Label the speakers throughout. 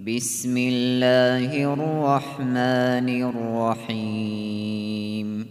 Speaker 1: بسم الله الرحمن الرحيم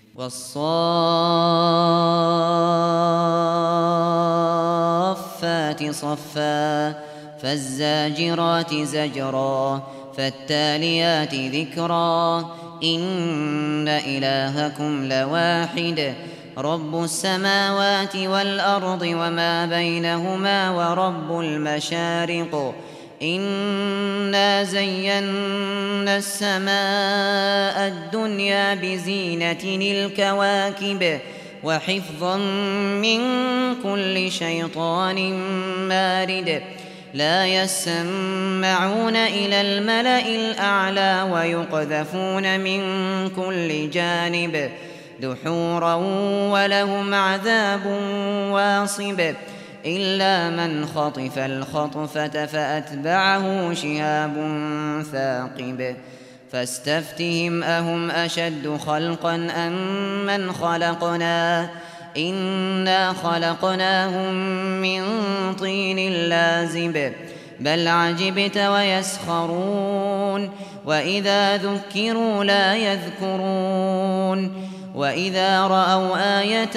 Speaker 1: والصافات صفا فالزاجرات زجرا فالتاليات ذكرا إن إلهكم لواحد رب السماوات والأرض وما بينهما ورب المشارق إنا زينا السماء الدنيا بزينة الكواكب وحفظا من كل شيطان مارد لا يسمعون إلى الملأ الأعلى ويقذفون من كل جانب دحورا ولهم عذاب واصب إلا من خطف الخطفة فأتبعه شهاب ثاقب فاستفتهم أهم أشد خلقا أم من خلقنا إنا خلقناهم من طين لازب بل عجبت ويسخرون وإذا ذكروا لا يذكرون وإذا رأوا آية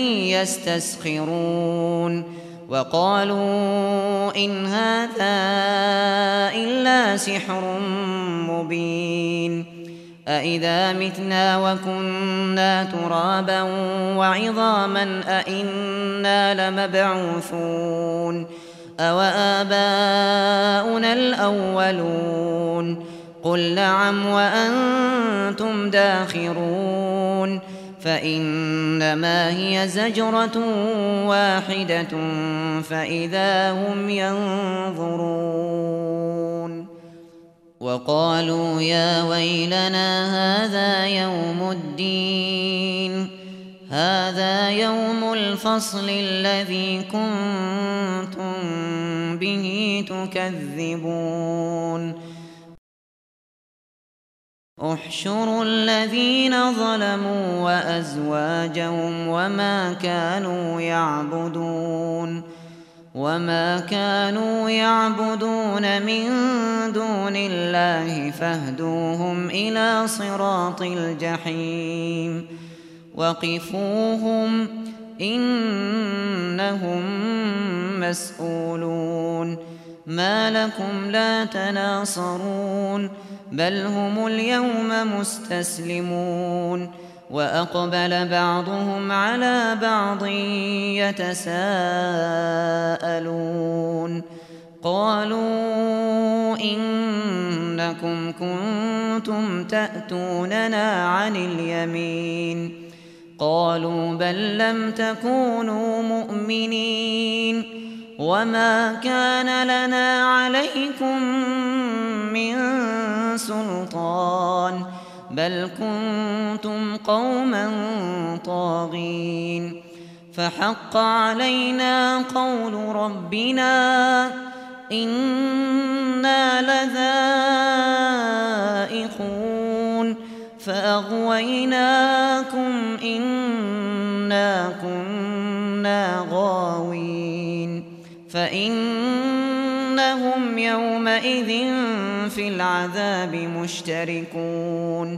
Speaker 1: يستسخرون وقالوا إن هذا إلا سحر مبين أإذا متنا وكنا ترابا وعظاما أإنا لمبعوثون أوآباؤنا الأولون قل نعم وأنتم داخرون فإنما هي زجرة واحدة فإذا هم ينظرون وقالوا يا ويلنا هذا يوم الفصل الذي كنتم به تكذبون احشروا الذين ظلموا وأزواجهم وما كانوا يعبدون من دون الله فاهدوهم إلى صراط الجحيم وقفوهم إنهم مسؤولون ما لكم لا تناصرون بل هم اليوم مستسلمون وأقبل بعضهم على بعض يتساءلون قالوا إنكم كنتم تأتوننا عن اليمين قالوا بل لم تكونوا مؤمنين وما كان لنا عليكم من سلطان بل كنتم قوما طاغين فحق علينا قول ربنا إنا لذائقون فأغويناكم إنا كنا غاوين فإنهم يومئذ في العذاب مشتركون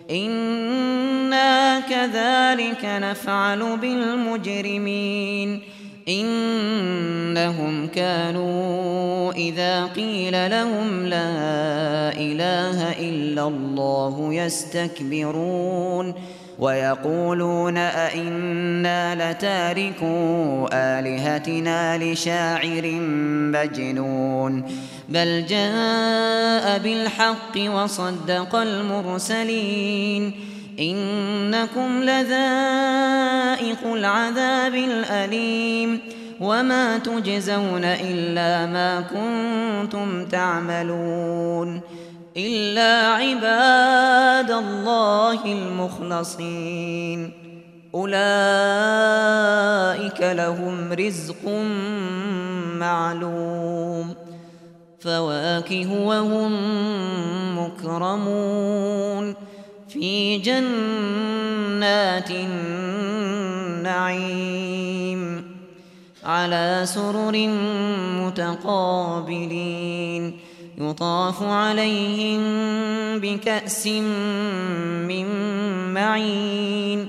Speaker 1: إنا كذلك نفعل بالمجرمين إنهم كانوا إذا قيل لهم لا إله إلا الله يستكبرون ويقولون أئنا لتاركو آلهتنا لشاعر مجنون بل جاء بالحق وصدق المرسلين إنكم لذائق العذاب الأليم وما تجزون إلا ما كنتم تعملون إلا عباد الله المخلصين أولئك لهم رزق معلوم فواكه وهم مكرمون في جنات النعيم على سرر متقابلين يطاف عليهم بكأس من معين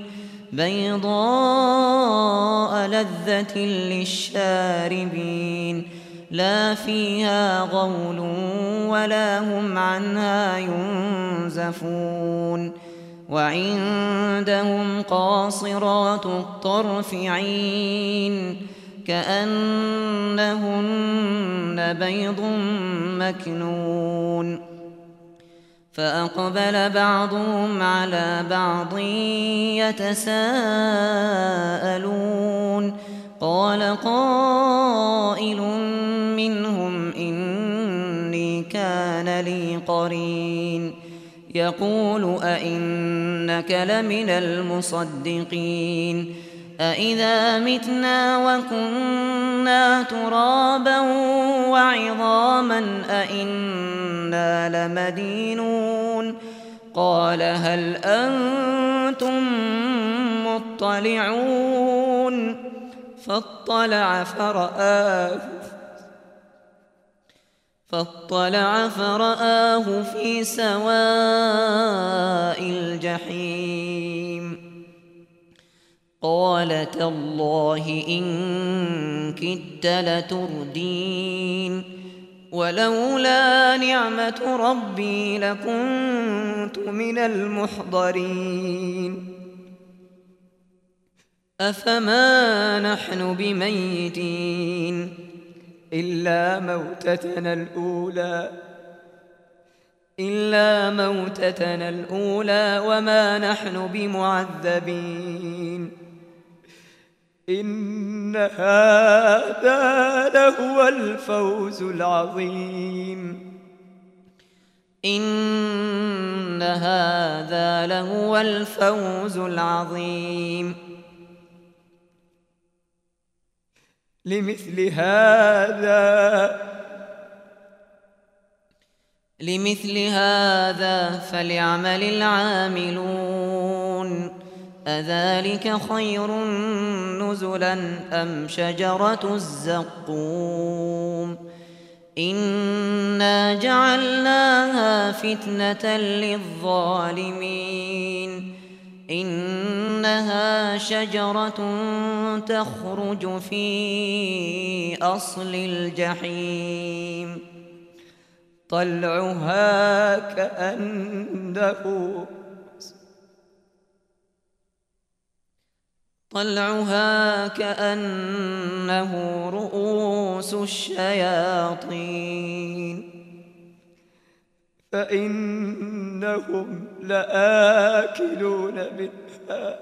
Speaker 1: بيضاء لذة للشاربين لا فيها غول ولا هم عنها ينزفون وعندهم قاصرات الطرف عين كأنهن بيض مكنون فأقبل بعضهم على بعض يتساءلون قال قائل منهم إني كان لي قرين يقول أئنك لمن المصدقين أإذا متنا وكنا ترابا وعظاما أإنا لمدينون قال هل أنتم مطلعون فاطلع فرآه في سواء الجحيم قال تالله إن كدت لتردين ولولا نعمة ربي لكنت من المحضرين أفما نحن بميتين إلا موتتنا الأولى وما نحن بمعذبين إن هذا لهو الفوز العظيم إن هذا لهو الفوز العظيم لمثل هذا فليعمل العاملون أذلك خير نزلا أم شجرة الزقوم إنا جعلناها فتنة للظالمين إنها شجرة تخرج في أصل الجحيم طلعها كأنه رؤوس الشياطين فإنهم لآكلون منها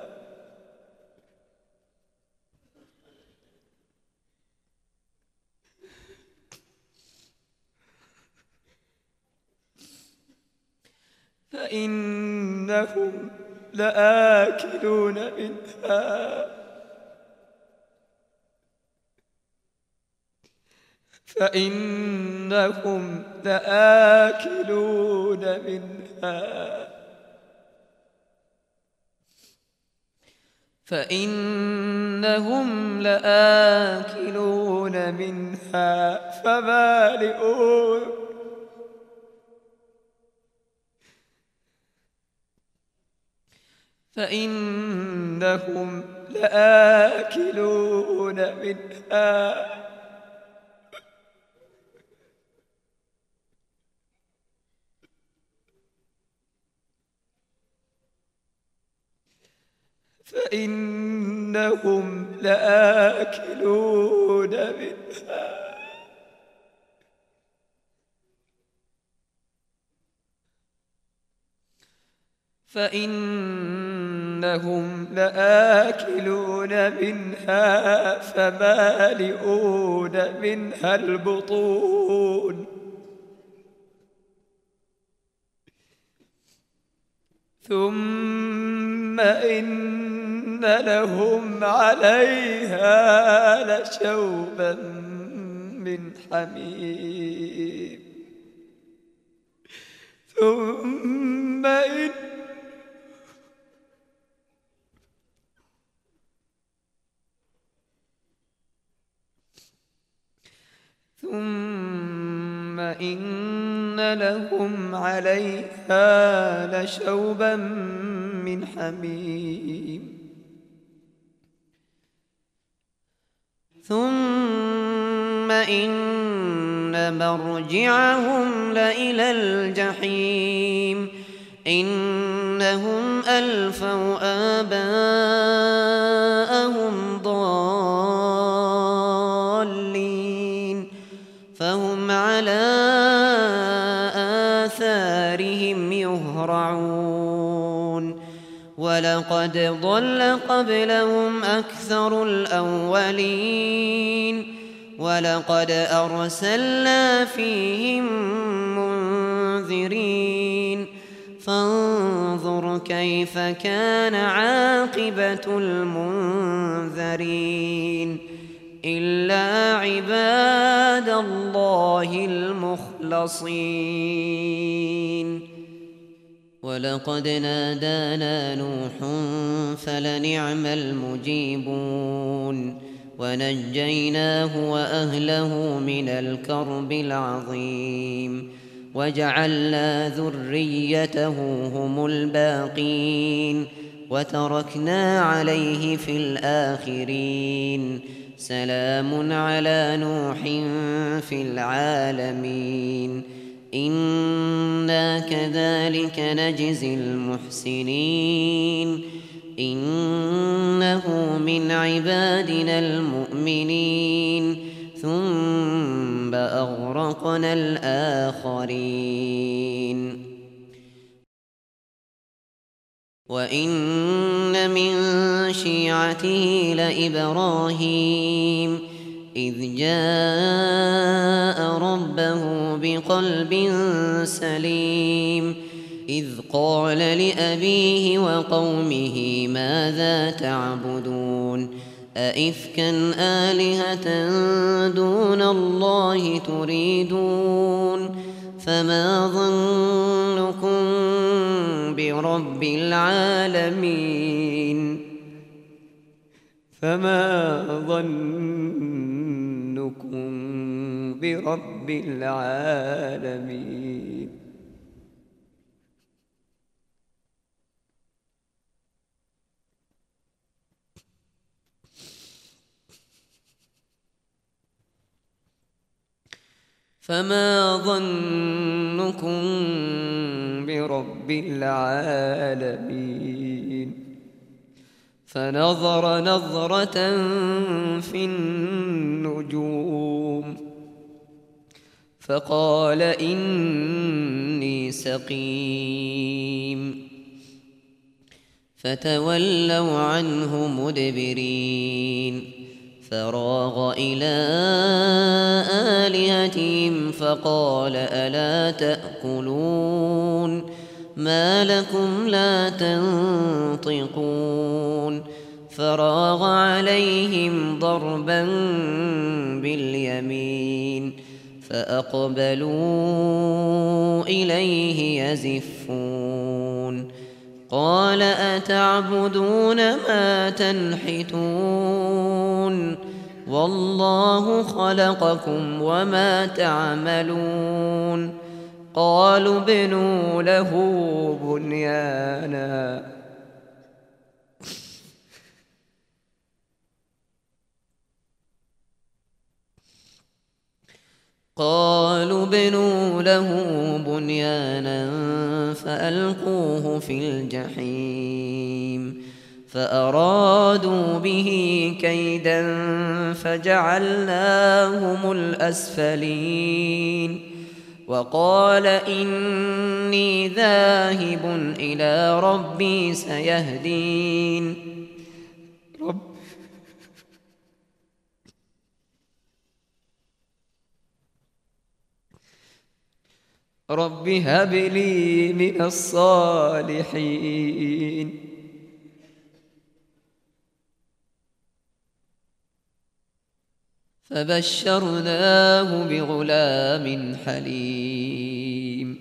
Speaker 1: فإنهم لآكلون منها فمالئون منها البطون ثم إن لهم عليها لشوبا من حميم ثم إن لهم عليها لشوبا من حميم
Speaker 2: ثم إن مرجعهم لإلى الجحيم إنهم ألفوا آباءهم ضالين فهم على آثارهم يهرعون ولقد ضل قبلهم أكثر الأولين ولقد أرسلنا فيهم منذرين فانظر كيف كان عاقبة المنذرين إلا عباد الله المخلصين ولقد نادانا نوح فلنعم المجيبون ونجيناه وأهله من الكرب العظيم وجعلنا ذريته هم الباقين وتركنا عليه في الآخرين سلام على نوح في العالمين إنا كذلك نجزي المحسنين إنه من عبادنا المؤمنين ثم أغرقنا الآخرين وإن من شيعته لإبراهيم إذ جاء ربه بقلب سليم إذ قال لأبيه وقومه ماذا تعبدون أئفكا آلهة دون الله تريدون فما ظنكم برب العالمين
Speaker 1: فما ظنكم برب العالمين
Speaker 2: فما ظنكم برب العالمين فنظر نظرة في النجوم فقال إني سقيم فتولوا عنه مدبرين فراغ إلى آلهتهم فقال ألا تأكلون ما لكم لا تنطقون فراغ عليهم ضربا باليمين فأقبلوا إليه يزفون قال أتعبدون ما تنحتون والله خلقكم وما تعملون قالوا ابنوا له بنيانا فألقوه في الجحيم فأرادوا به كيدا فجعلناهم الأسفلين وقال إني ذاهب إلى ربي سيهدين رب هب لي من الصالحين فبشرناه بغلام حليم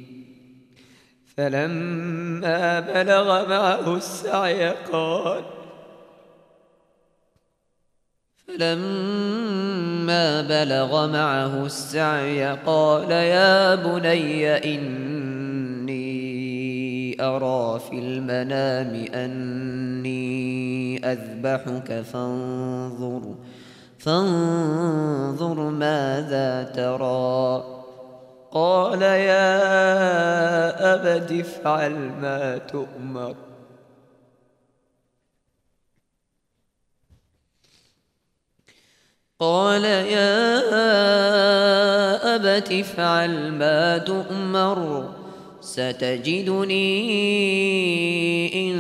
Speaker 1: فلما بلغ معه السعي
Speaker 2: فلما بلغ معه السعي قال يا بني إني أرى في المنام أني أذبحك فانظر ماذا ترى. قال يا أبت افعل ما تؤمر ستجدني إن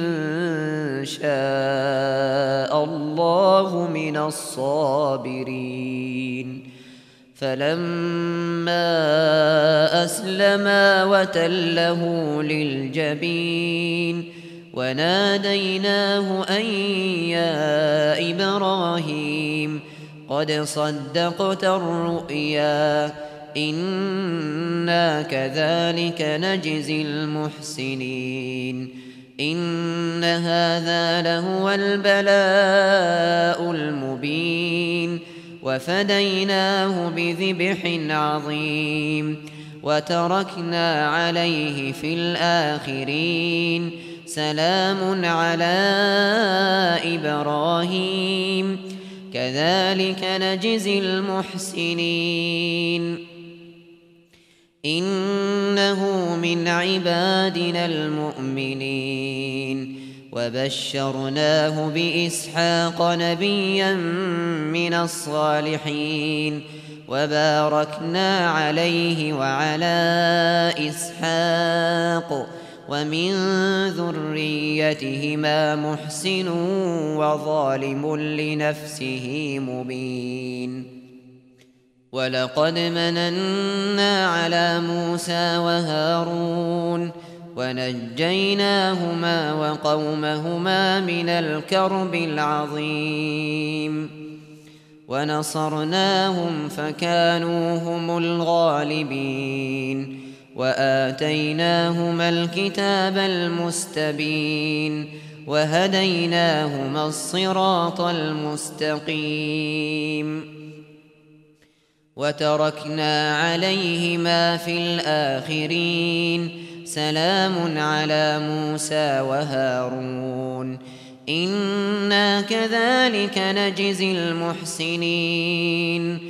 Speaker 2: شاء الله من الصابرين. فلما أسلما وتله للجبين وناديناه أن يا إبراهيم قد صدقت الرؤيا إنا كذلك نجزي المحسنين إن هذا لهو البلاء المبين وفديناه بذبح عظيم وتركنا عليه في الآخرين سلام على إبراهيم كذلك نجزي المحسنين إنه من عبادنا المؤمنين وبشرناه بإسحاق نبيا من الصالحين وباركنا عليه وعلى إسحاق ومن ذريتهما محسن وظالم لنفسه مبين. ولقد مننا على موسى وهارون ونجيناهما وقومهما من الكرب العظيم ونصرناهم فكانوا هم الغالبين وآتيناهما الكتاب المستبين وهديناهما الصراط المستقيم وتركنا عليهما في الآخرين سلام على موسى وهارون إنا كذلك نجزي المحسنين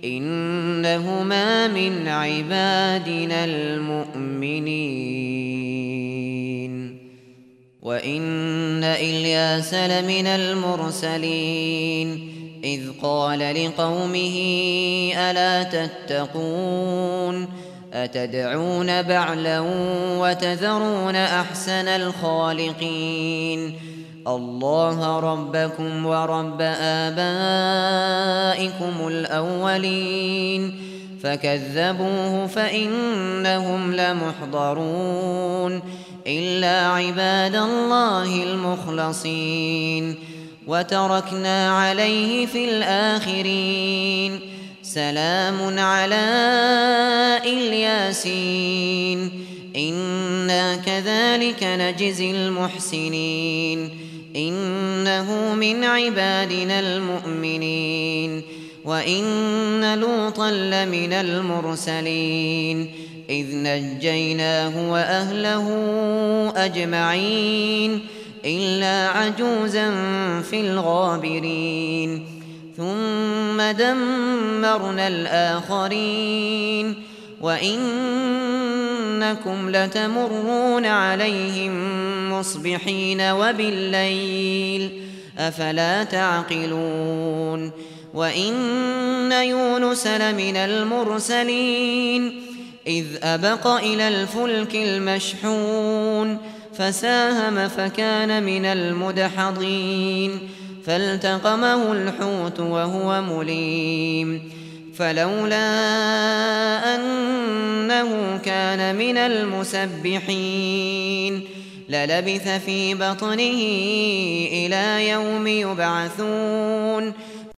Speaker 2: إنهما من عبادنا المؤمنين. وإن إلياس لمن المرسلين إذ قال لقومه ألا تتقون أتدعون بعلا وتذرون أحسن الخالقين الله ربكم ورب آبائكم الأولين فكذبوه فإنهم لمحضرون إلا عباد الله المخلصين وتركنا عليه في الآخرين سلام على الياسين إنا كذلك نجزي المحسنين إنه من عبادنا المؤمنين. وإن لوطا لمن المرسلين إذ نجيناه وأهله أجمعين إلا عجوزا في الغابرين ثم دمرنا الآخرين وإنكم لتمرون عليهم مصبحين وبالليل أفلا تعقلون. وإن يونس لمن المرسلين إذ أبق إلى الفلك المشحون فساهم فكان من المدحضين فالتقمه الحوت وهو مليم فلولا أنه كان من المسبحين للبث في بطنه إلى يوم يبعثون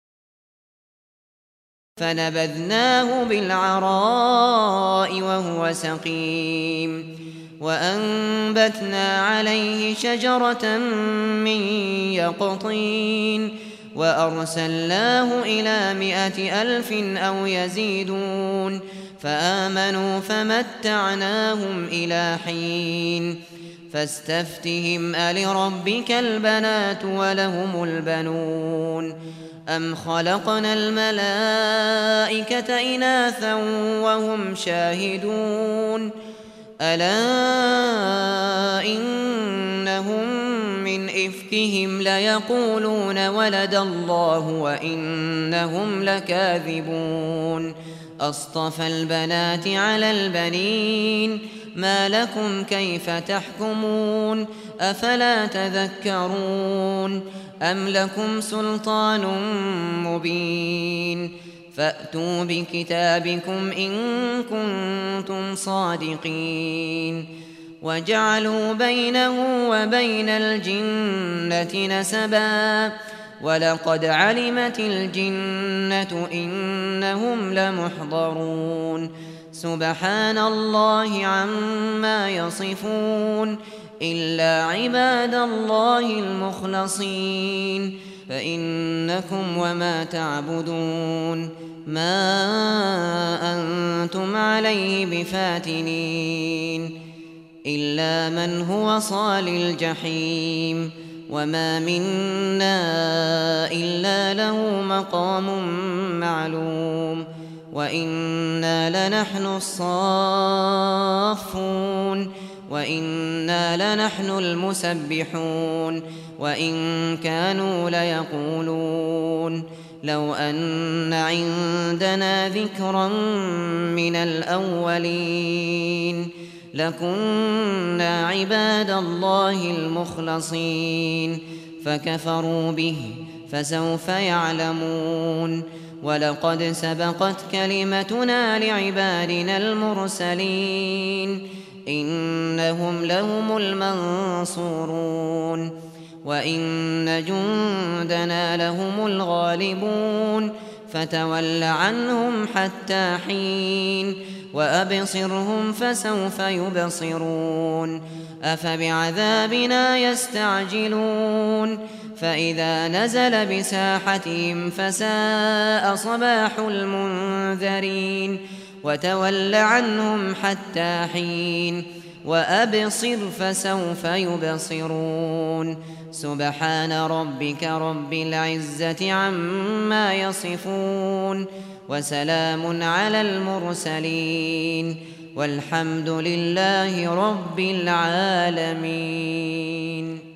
Speaker 2: فنبذناه بالعراء وهو سقيم وأنبتنا عليه شجرة من يقطين وأرسلناه إلى 100,000 أو يزيدون فآمنوا فمتعناهم إلى حين فاستفتهم ألربك البنات ولهم البنون أم خلقنا الملائكة إناثا وهم شاهدون ألا إنهم من إفكهم ليقولون ولد الله وإنهم لكاذبون أصطفى البنات على البنين ما لكم كيف تحكمون أفلا تذكرون أم لكم سلطان مبين فأتوا بكتابكم إن كنتم صادقين وجعلوا بينه وبين الجنة نسبا ولقد علمت الجنة إنهم لمحضرون سبحان الله عما يصفون إلا عباد الله المخلصين فإنكم وما تعبدون ما أنتم عليه بفاتنين إلا من هو صال الجحيم وما منا إلا له مقام معلوم وإنا لنحن الصافون وإنا لنحن المسبحون وإن كانوا ليقولون لو أن عندنا ذكرا من الأولين لكنا عباد الله المخلصين فكفروا به فسوف يعلمون ولقد سبقت كلمتنا لعبادنا المرسلين إنهم لهم المنصورون وإن جندنا لهم الغالبون فتول عنهم حتى حين وأبصرهم فسوف يبصرون أفبعذابنا يستعجلون فإذا نزل بساحتهم فساء صباح المنذرين وتول عنهم حتى حين وأبصر فسوف يبصرون سبحان ربك رب العزة عما يصفون وسلام على المرسلين والحمد لله رب العالمين.